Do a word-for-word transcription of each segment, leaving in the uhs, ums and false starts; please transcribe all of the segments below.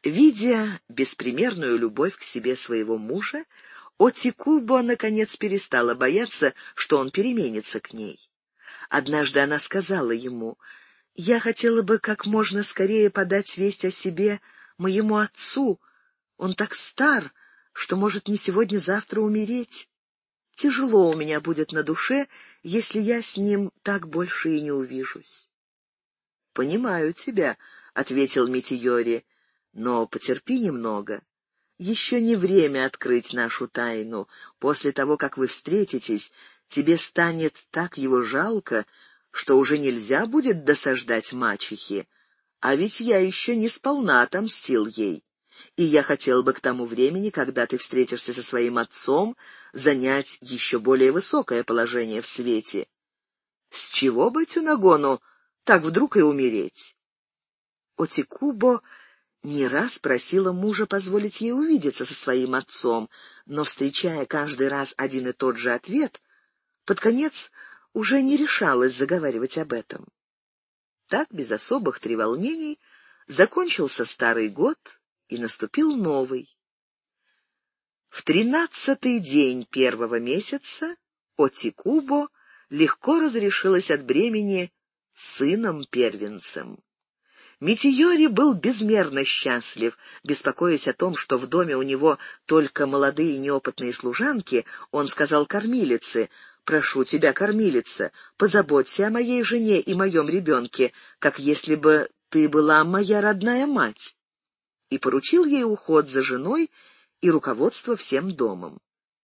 Видя беспримерную любовь к себе своего мужа, Отикубо наконец перестала бояться, что он переменится к ней. Однажды она сказала ему: «Я хотела бы как можно скорее подать весть о себе моему отцу. Он так стар, что может не сегодня-завтра умереть. Тяжело у меня будет на душе, если я с ним так больше и не увижусь». «Понимаю тебя», — ответил Митийори, — «но потерпи немного. Еще не время открыть нашу тайну. После того, как вы встретитесь, тебе станет так его жалко, что уже нельзя будет досаждать мачехе. А ведь я еще не сполна отомстил ей. И я хотел бы к тому времени, когда ты встретишься со своим отцом, занять еще более высокое положение в свете. С чего бы Тюнагону так вдруг и умереть?» Отикубо не раз просила мужа позволить ей увидеться со своим отцом, но, встречая каждый раз один и тот же ответ, под конец уже не решалась заговаривать об этом. Так, без особых треволнений, закончился старый год, и наступил новый. В тринадцатый день первого месяца Отикубо легко разрешилась от бремени сыном-первенцем. Митийори был безмерно счастлив. Беспокоясь о том, что в доме у него только молодые неопытные служанки, он сказал кормилице: «Прошу тебя, кормилица, позаботься о моей жене и моем ребенке, как если бы ты была моя родная мать», и поручил ей уход за женой и руководство всем домом.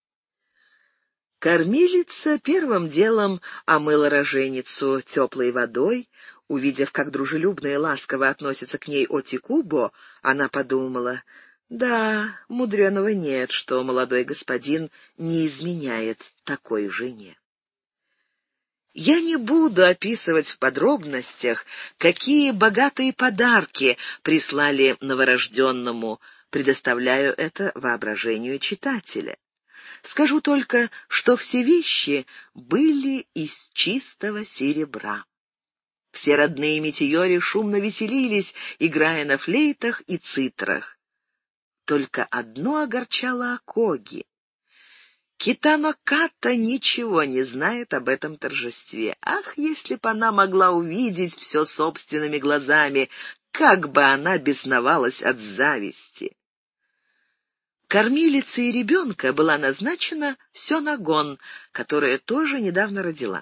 Кормилица первым делом омыла роженицу теплой водой. Увидев, как дружелюбно и ласково относится к ней Отикубо, она подумала: да, мудреного нет, что молодой господин не изменяет такой жене. Я не буду описывать в подробностях, какие богатые подарки прислали новорожденному, предоставляю это воображению читателя. Скажу только, что все вещи были из чистого серебра. Все родные Митийори шумно веселились, играя на флейтах и цитрах. Только одно огорчало Акоги. Китано Ката ничего не знает об этом торжестве. Ах, если бы она могла увидеть все собственными глазами, как бы она бесновалась от зависти! Кормилицей ребенка была назначена Сёнагон, которая тоже недавно родила.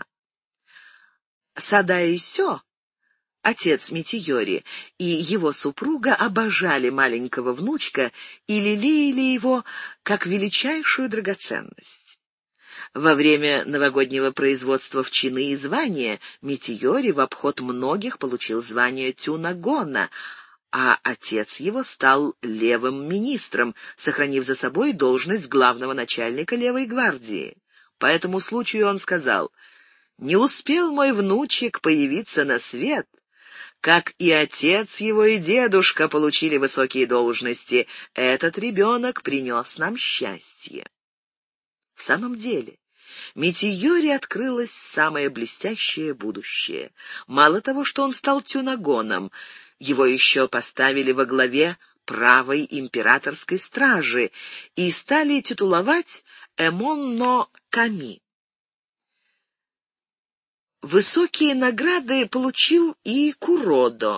Садаи Сё, отец Митийори, и его супруга обожали маленького внучка и лелеяли его как величайшую драгоценность. Во время новогоднего производства в чины и звания Митийори в обход многих получил звание Тюнагона, а отец его стал левым министром, сохранив за собой должность главного начальника левой гвардии. По этому случаю он сказал: «Не успел мой внучек появиться на свет, как и отец его, и дедушка получили высокие должности. Этот ребенок принес нам счастье». В самом деле, Митийори открылось самое блестящее будущее. Мало того, что он стал Тюнагоном, его еще поставили во главе правой императорской стражи и стали титуловать Эмон-но-Ками. Высокие награды получил и Куродо.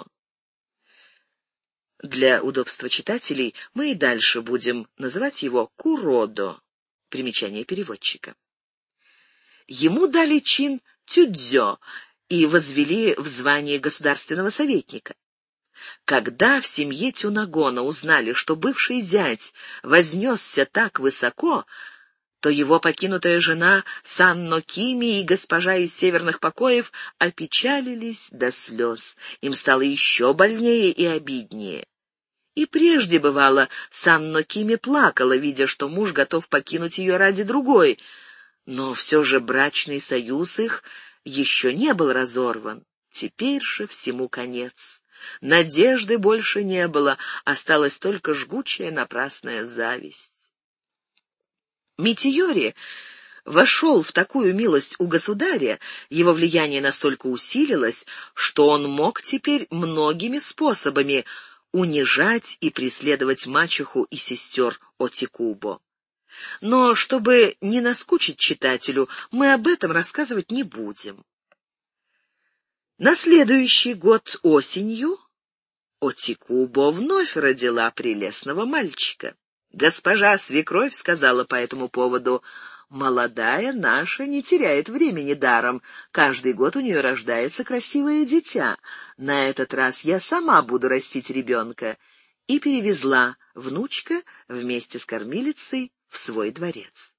Для удобства читателей мы и дальше будем называть его Куродо. Примечание переводчика. Ему дали чин Тюдзё и возвели в звание государственного советника. Когда в семье Тюнагона узнали, что бывший зять вознесся так высоко, то его покинутая жена Санно Кими и госпожа из северных покоев опечалились до слез. Им стало еще больнее и обиднее. И прежде, бывало, Санно Кими плакала, видя, что муж готов покинуть ее ради другой, но все же брачный союз их еще не был разорван. Теперь же всему конец. Надежды больше не было, осталась только жгучая напрасная зависть. Митийори вошел в такую милость у государя, его влияние настолько усилилось, что он мог теперь многими способами унижать и преследовать мачеху и сестер Отикубо. Но чтобы не наскучить читателю, мы об этом рассказывать не будем. На следующий год осенью Отикубо вновь родила прелестного мальчика. Госпожа свекровь сказала по этому поводу: «Молодая наша не теряет времени даром. Каждый год у нее рождается красивое дитя. На этот раз я сама буду растить ребенка». И перевезла внучка вместе с кормилицей в свой дворец.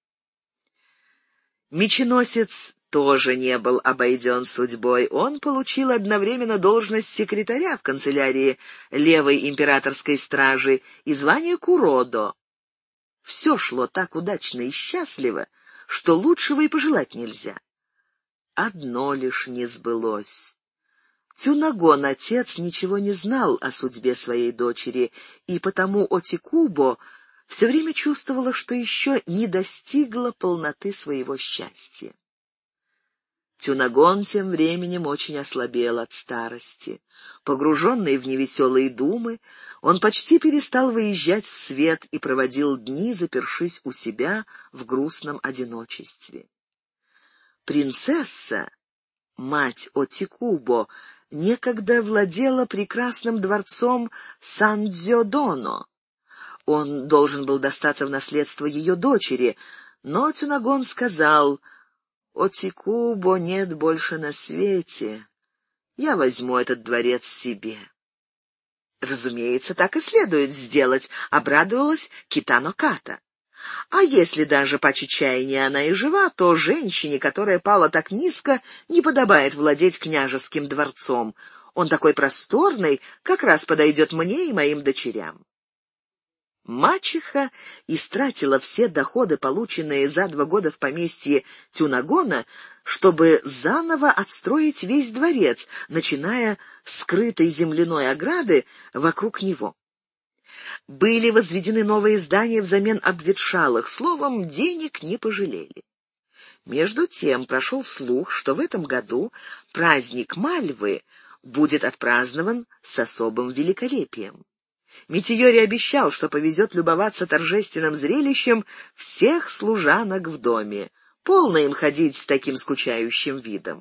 Меченосец тоже не был обойден судьбой. Он получил одновременно должность секретаря в канцелярии левой императорской стражи и звание куродо. Все шло так удачно и счастливо, что лучшего и пожелать нельзя. Одно лишь не сбылось. Тюнагон, отец, ничего не знал о судьбе своей дочери, и потому Отикубо все время чувствовала, что еще не достигла полноты своего счастья. Тюнагон тем временем очень ослабел от старости. Погруженный в невеселые думы, он почти перестал выезжать в свет и проводил дни, запершись у себя в грустном одиночестве. Принцесса, мать Отикубо, некогда владела прекрасным дворцом Сан-Дзёдоно. Он должен был достаться в наследство ее дочери, но Тюнагон сказал: «Отикубо нет больше на свете. Я возьму этот дворец себе». «Разумеется, так и следует сделать», — обрадовалась Китано Ката. «А если даже по чечаянии она и жива, то женщине, которая пала так низко, не подобает владеть княжеским дворцом. Он такой просторный, как раз подойдет мне и моим дочерям». Мачеха истратила все доходы, полученные за два года в поместье Тюнагона, чтобы заново отстроить весь дворец, начиная с скрытой земляной ограды вокруг него. Были возведены новые здания взамен обветшалых, словом, денег не пожалели. Между тем прошел слух, что в этом году праздник Мальвы будет отпразднован с особым великолепием. Митийори обещал, что повезет любоваться торжественным зрелищем всех служанок в доме. Полно им ходить с таким скучающим видом.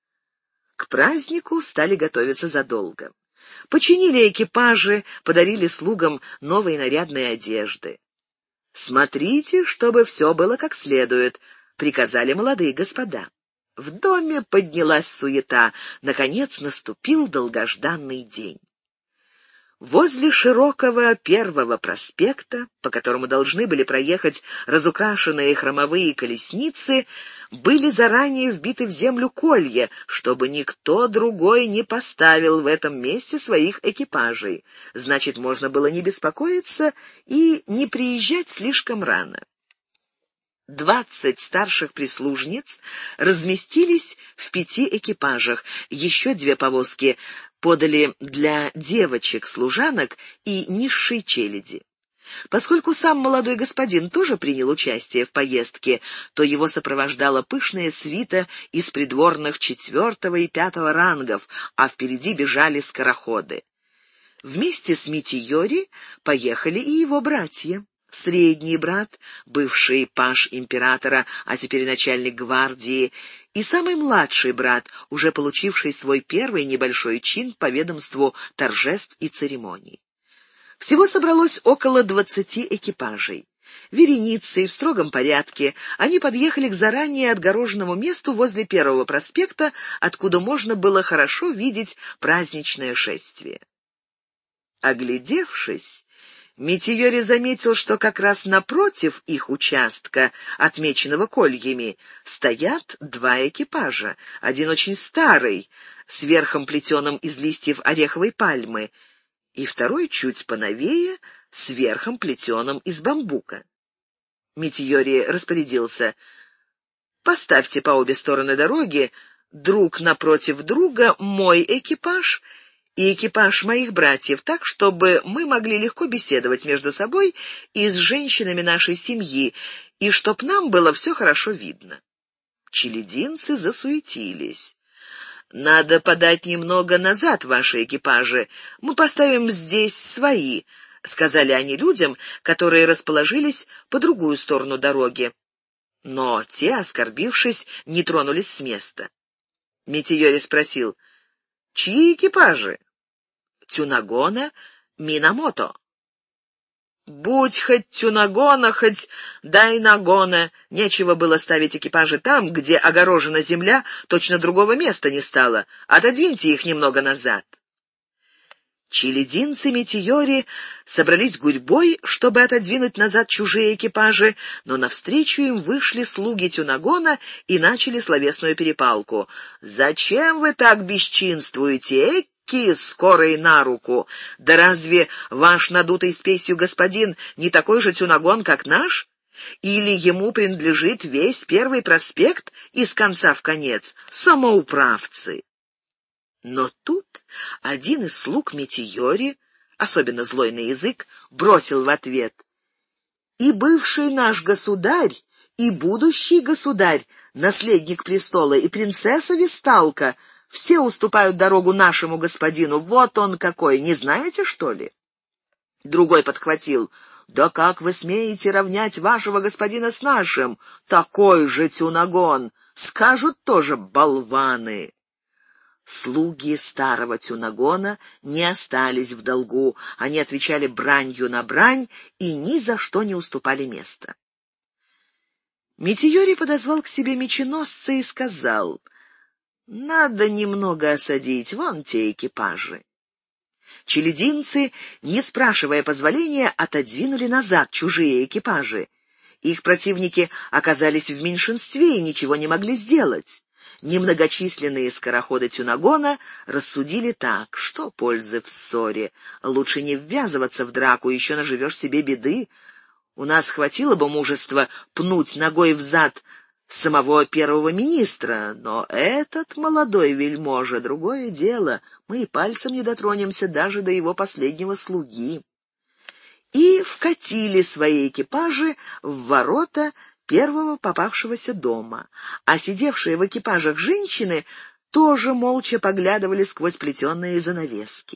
К празднику стали готовиться задолго. Починили экипажи, подарили слугам новые нарядные одежды. «Смотрите, чтобы все было как следует», — приказали молодые господа. В доме поднялась суета. Наконец наступил долгожданный день. Возле широкого первого проспекта, по которому должны были проехать разукрашенные хромовые колесницы, были заранее вбиты в землю колья, чтобы никто другой не поставил в этом месте своих экипажей. Значит, можно было не беспокоиться и не приезжать слишком рано. Двадцать старших прислужниц разместились в пяти экипажах, еще две повозки подали для девочек-служанок и низшей челяди. Поскольку сам молодой господин тоже принял участие в поездке, то его сопровождала пышная свита из придворных четвертого и пятого рангов, а впереди бежали скороходы. Вместе с Митийори поехали и его братья. Средний брат, бывший паж императора, а теперь начальник гвардии, и самый младший брат, уже получивший свой первый небольшой чин по ведомству торжеств и церемоний. Всего собралось около двадцати экипажей. Вереницей в строгом порядке они подъехали к заранее отгороженному месту возле первого проспекта, откуда можно было хорошо видеть праздничное шествие. Оглядевшись, Митийори заметил, что как раз напротив их участка, отмеченного кольями, стоят два экипажа. Один очень старый, с верхом плетеным из листьев ореховой пальмы, и второй чуть поновее, с верхом плетеным из бамбука. Митийори распорядился: «Поставьте по обе стороны дороги, друг напротив друга, мой экипаж и экипаж моих братьев, так, чтобы мы могли легко беседовать между собой и с женщинами нашей семьи, и чтоб нам было все хорошо видно». Челядинцы засуетились. «Надо подать немного назад ваши экипажи. Мы поставим здесь свои», — сказали они людям, которые расположились по другую сторону дороги. Но те, оскорбившись, не тронулись с места. Митийори спросил: «Чьи экипажи?» «Тюнагона, Минамото». «Будь хоть Тюнагона, хоть Дайнагона, нечего было ставить экипажи там, где огорожена земля, точно другого места не стало. Отодвиньте их немного назад». Чилидинцы Митийори собрались гурьбой, чтобы отодвинуть назад чужие экипажи, но навстречу им вышли слуги Тюнагона и начали словесную перепалку. «Зачем вы так бесчинствуете, эки, скорые на руку? Да разве ваш надутый спесью господин не такой же Тюнагон, как наш? Или ему принадлежит весь Первый проспект из конца в конец? Самоуправцы!» Но тут один из слуг Митийори, особенно злой на язык, бросил в ответ: «И бывший наш государь, и будущий государь, наследник престола, и принцесса Весталка все уступают дорогу нашему господину. Вот он какой, не знаете, что ли?» Другой подхватил: «Да как вы смеете равнять вашего господина с нашим? Такой же Тюнагон! Скажут тоже болваны!» Слуги старого Тюнагона не остались в долгу, они отвечали бранью на брань и ни за что не уступали места. Митийори подозвал к себе меченосца и сказал: «Надо немного осадить вон те экипажи». Чилидинцы, не спрашивая позволения, отодвинули назад чужие экипажи. Их противники оказались в меньшинстве и ничего не могли сделать. Немногочисленные скороходы Тюнагона рассудили так: что пользы в ссоре? Лучше не ввязываться в драку, еще наживешь себе беды. У нас хватило бы мужества пнуть ногой взад самого первого министра, но этот молодой вельможа — другое дело, мы и пальцем не дотронемся даже до его последнего слуги. И вкатили свои экипажи в ворота первого попавшегося дома, а сидевшие в экипажах женщины тоже молча поглядывали сквозь плетеные занавески.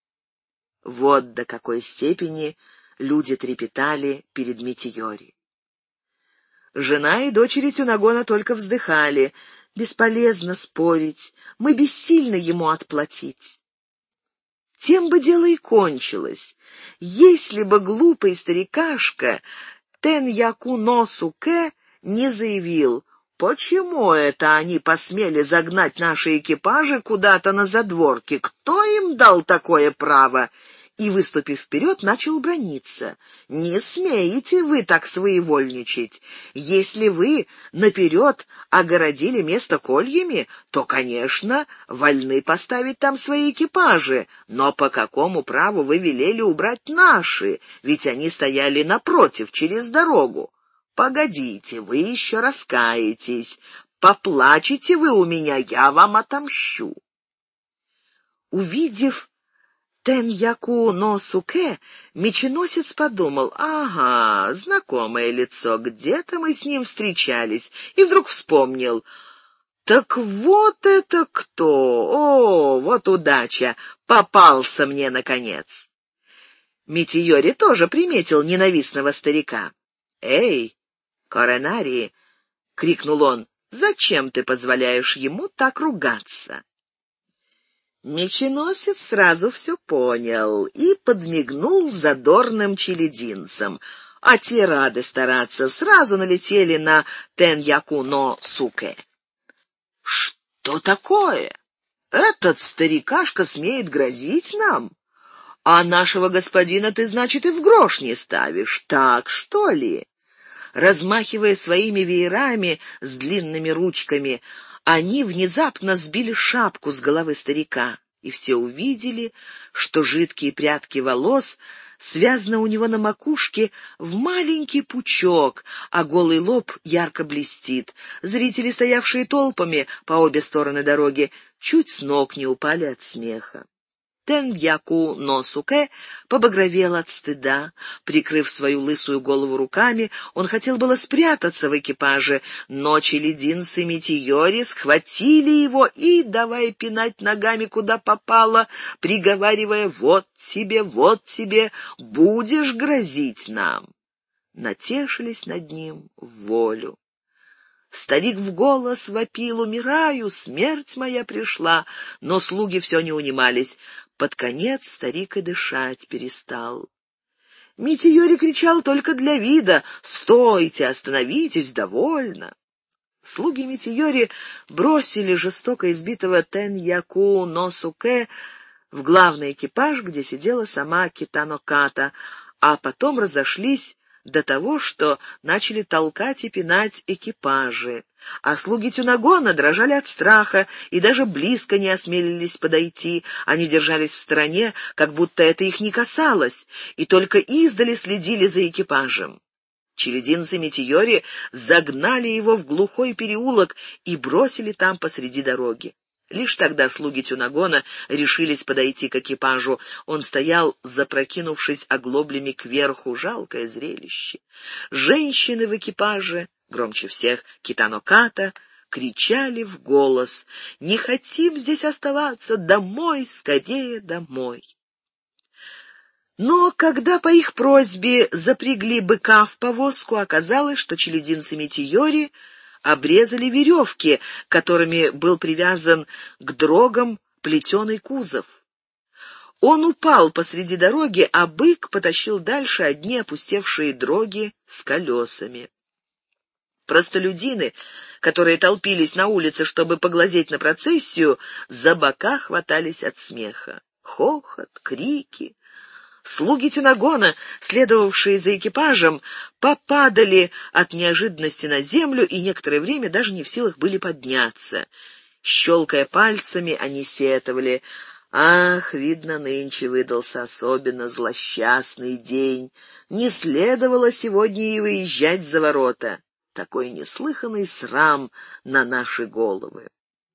Вот до какой степени люди трепетали перед Митийори. Жена и дочери Тюнагона только вздыхали: «Бесполезно спорить, мы бессильны ему отплатить». Тем бы дело и кончилось, если бы глупый старикашка Тен-Яку но Суке не заявил: «Почему это они посмели загнать наши экипажи куда-то на задворки? Кто им дал такое право?» И, выступив вперед, начал браниться: «Не смеете вы так своевольничать. Если вы наперед огородили место кольями, то, конечно, вольны поставить там свои экипажи. Но по какому праву вы велели убрать наши? Ведь они стояли напротив, через дорогу. Погодите, вы еще раскаетесь. Поплачете вы у меня, я вам отомщу». Увидев Тен-Яку но Суке, меченосец подумал: «Ага, знакомое лицо, где-то мы с ним встречались», и вдруг вспомнил: «Так вот это кто! О, вот удача! Попался мне, наконец!» Митийори тоже приметил ненавистного старика. «Эй, Коренари!» — крикнул он: «зачем ты позволяешь ему так ругаться?» Меченосец сразу все понял и подмигнул задорным чилидинцам, а те, рады стараться, сразу налетели на Тен-Яку но Суке. «Что такое? Этот старикашка смеет грозить нам? А нашего господина ты, значит, и в грош не ставишь, так что ли?» Размахивая своими веерами с длинными ручками, они внезапно сбили шапку с головы старика, и все увидели, что жидкие прядки волос связаны у него на макушке в маленький пучок, а голый лоб ярко блестит. Зрители, стоявшие толпами по обе стороны дороги, чуть с ног не упали от смеха. Тен-Яку Носуке побагровел от стыда. Прикрыв свою лысую голову руками, он хотел было спрятаться в экипаже, но челядинцы Митийори схватили его и давай пинать ногами куда попало, приговаривая: «Вот тебе, вот тебе, будешь грозить нам». Натешились над ним в волю. Старик в голос вопил: «Умираю, смерть моя пришла», но слуги все не унимались. Под конец старик и дышать перестал. Митийори кричал только для вида: «Стойте, остановитесь, довольно». Слуги Митийори бросили жестоко избитого Тен-Яку Носуке в главный экипаж, где сидела сама Китано Ката, а потом разошлись до того, что начали толкать и пинать экипажи. А слуги Тюнагона дрожали от страха и даже близко не осмелились подойти. Они держались в стороне, как будто это их не касалось, и только издали следили за экипажем. Челядинцы Митийори загнали его в глухой переулок и бросили там посреди дороги. Лишь тогда слуги Тюнагона решились подойти к экипажу. Он стоял, запрокинувшись оглоблями кверху. Жалкое зрелище. Женщины в экипаже, громче всех Китано Ката, кричали в голос: «Не хотим здесь оставаться! Домой, скорее домой!» Но когда по их просьбе запрягли быка в повозку, оказалось, что челядинцы Митийори обрезали веревки, которыми был привязан к дрогам плетеный кузов. Он упал посреди дороги, а бык потащил дальше одни опустевшие дроги с колесами. Простолюдины, которые толпились на улице, чтобы поглазеть на процессию, за бока хватались от смеха. Хохот, крики. Слуги Тюнагона, следовавшие за экипажем, попадали от неожиданности на землю и некоторое время даже не в силах были подняться. Щелкая пальцами, они сетовали: «Ах, видно, нынче выдался особенно злосчастный день. Не следовало сегодня и выезжать за ворота. Такой неслыханный срам на наши головы».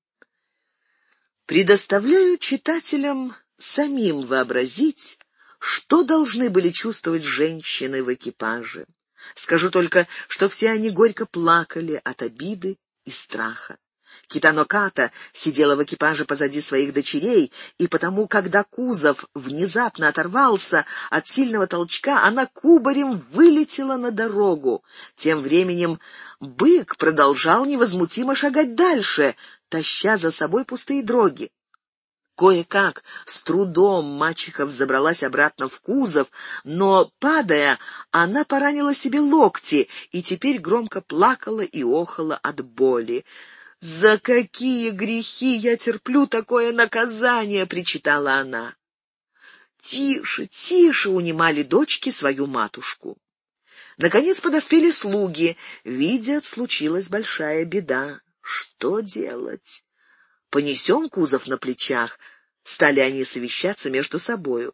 Предоставляю читателям самим вообразить, что должны были чувствовать женщины в экипаже. Скажу только, что все они горько плакали от обиды и страха. Китано Ката сидела в экипаже позади своих дочерей, и потому, когда кузов внезапно оторвался от сильного толчка, она кубарем вылетела на дорогу. Тем временем бык продолжал невозмутимо шагать дальше, таща за собой пустые дроги. Кое-как, с трудом мачеха взобралась обратно в кузов, но, падая, она поранила себе локти и теперь громко плакала и охала от боли. «За какие грехи я терплю такое наказание!» — причитала она. «Тише, тише!» — унимали дочки свою матушку. Наконец подоспели слуги. Видят, случилась большая беда. Что делать? Понесем кузов на плечах. Стали они совещаться между собою.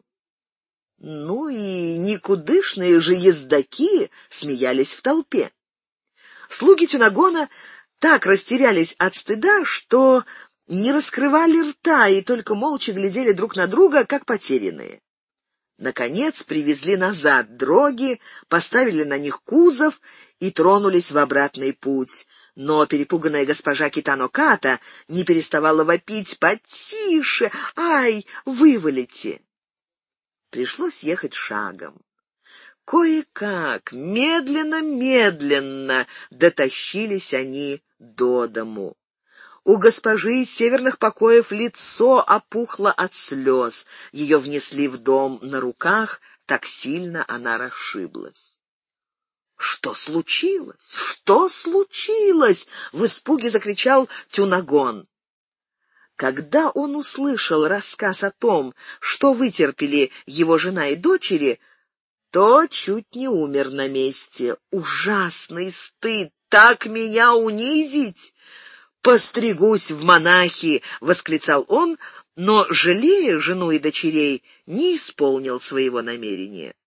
Ну и никудышные же ездаки смеялись в толпе. Слуги Тюнагона так растерялись от стыда, что не раскрывали рта и только молча глядели друг на друга, как потерянные. Наконец привезли назад дроги, поставили на них кузов и тронулись в обратный путь. Но перепуганная госпожа Китано Ката не переставала вопить: «Потише! Ай, вывалите!» Пришлось ехать шагом. Кое-как, медленно-медленно дотащились они до дому. У госпожи из северных покоев лицо опухло от слез. Ее внесли в дом на руках, так сильно она расшиблась. «Что случилось? Что случилось?» — в испуге закричал Тюнагон. Когда он услышал рассказ о том, что вытерпели его жена и дочери, то чуть не умер на месте. «Ужасный стыд! Так меня унизить! Постригусь в монахи!» — восклицал он, но, жалея жену и дочерей, не исполнил своего намерения.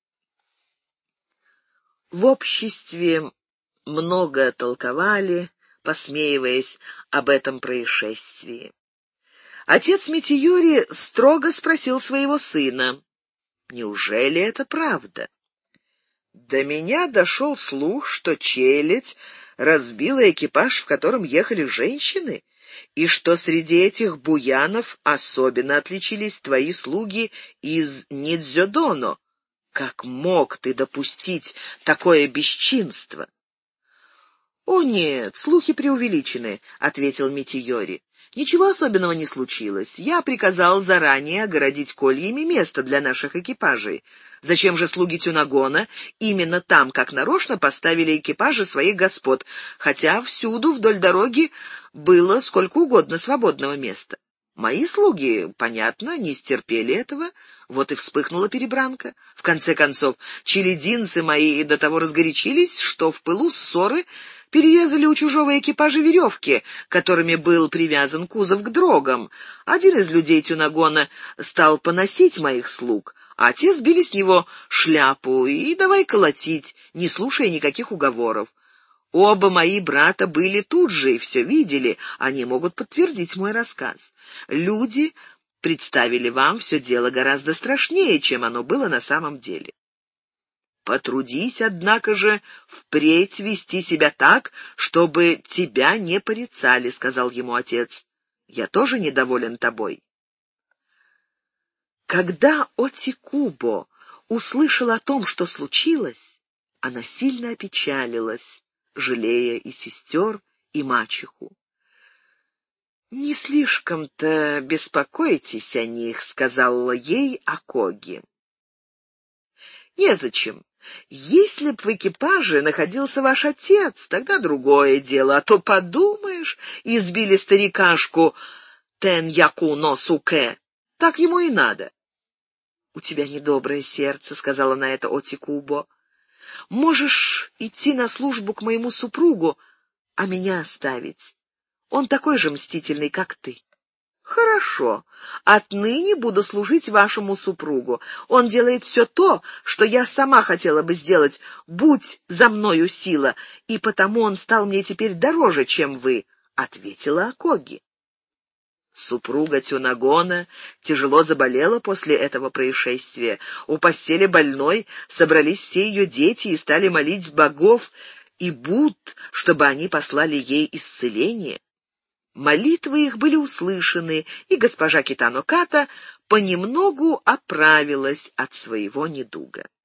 В обществе много толковали, посмеиваясь об этом происшествии. Отец Митиори строго спросил своего сына: «Неужели это правда?» «До меня дошел слух, что челядь разбила экипаж, в котором ехали женщины, и что среди этих буянов особенно отличились твои слуги из Нидзёдоно. Как мог ты допустить такое бесчинство?» «О нет, слухи преувеличены», — ответил Митиори. «Ничего особенного не случилось. Я приказал заранее огородить кольями место для наших экипажей. Зачем же слуги Тюнагона именно там, как нарочно, поставили экипажи своих господ, хотя всюду вдоль дороги было сколько угодно свободного места? Мои слуги, понятно, не стерпели этого, вот и вспыхнула перебранка. В конце концов, челядинцы мои до того разгорячились, что в пылу ссоры перерезали у чужого экипажа веревки, которыми был привязан кузов к дрогам. Один из людей Тюнагона стал поносить моих слуг, а те сбили с него шляпу и давай колотить, не слушая никаких уговоров. Оба мои брата были тут же и все видели, они могут подтвердить мой рассказ. Люди представили вам все дело гораздо страшнее, чем оно было на самом деле. Потрудись, однако же, впредь вести себя так, чтобы тебя не порицали, — сказал ему отец. Я тоже недоволен тобой. Когда Отикубо услышала о том, что случилось, она сильно опечалилась, жалея и сестер, и мачеху. «Не слишком-то беспокойтесь о них», — сказала ей Акоги. «Незачем. Если б в экипаже находился ваш отец, тогда другое дело, а то, подумаешь, избили старикашку Тен-Яку но Суке. Так ему и надо». «У тебя недоброе сердце», — сказала на это Отикубо. «Можешь идти на службу к моему супругу, а меня оставить. Он такой же мстительный, как ты». «Хорошо. Отныне буду служить вашему супругу. Он делает все то, что я сама хотела бы сделать, будь за мною сила, и потому он стал мне теперь дороже, чем вы», — ответила Акоги. Супруга Тюнагона тяжело заболела после этого происшествия. У постели больной собрались все ее дети и стали молить богов и Будд, чтобы они послали ей исцеление. Молитвы их были услышаны, и госпожа Китано Ката понемногу оправилась от своего недуга.